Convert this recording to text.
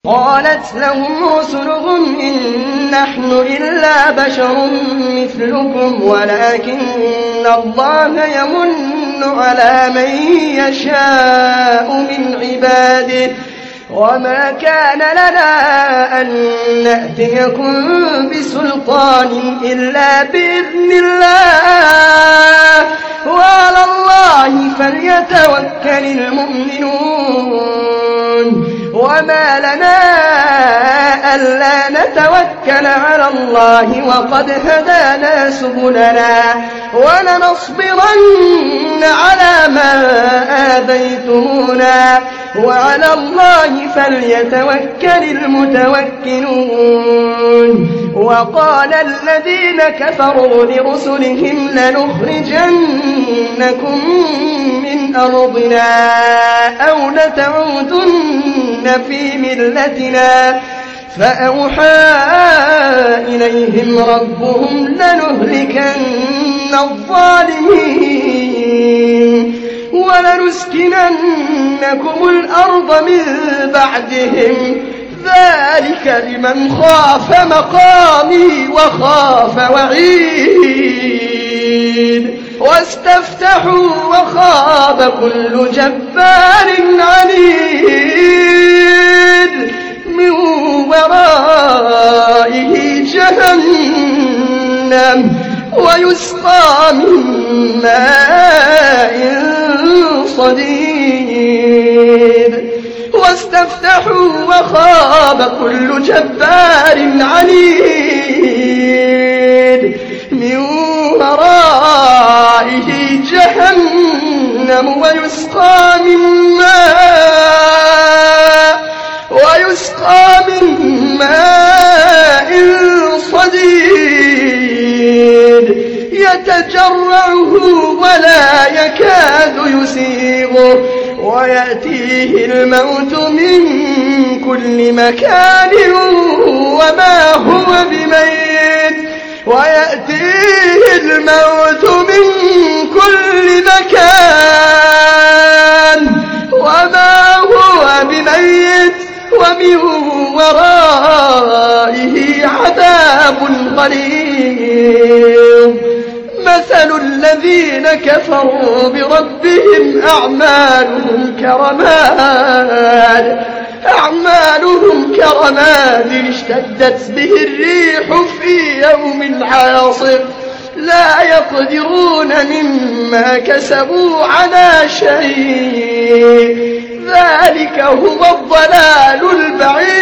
قالت لهم رسلهم إن نحن إلا بشر مثلكم ولكن الله يمن على من يشاء من عباده وما كان لنا أن نأتيكم بسلطان إلا بإذن الله وعلى الله فليتوكل المؤمنون وما لنا ألا نتوكل على الله وقد هدانا سبلنا ولنصبرن على ما آذيتمونا وعلى الله فليتوكل المتوكلون وقال الذين كفروا لرسلهم لنخرجنكم من أرضنا أو لتعودن في ملتنا فأوحى إليهم ربهم لنهلكن الظالمين ولنسكننكم الأرض من بعدهم ذلك لمن خاف مقامي وخاف وعيد واستفتحوا وخاب كل جبار عنيد من ورائه جهنم ويسقى من ماء صديد واستفتحوا وخاب كل جبار عنيد من ورائه جهنم ويسقى من ماء صديد يتجرعه ولا يكاد يسيغه ويأتيه الموت من كل مكان وما هو بميت ويأتيه الموت من كل مكان وما هو بميت ومن ورائه عذاب غليظ مثل الذين كفروا بربهم أعمالهم كرماد اشتدت به الريح في يوم عاصف لا يقدرون مما كسبوا على شيء ذلك هو الضلال البعيد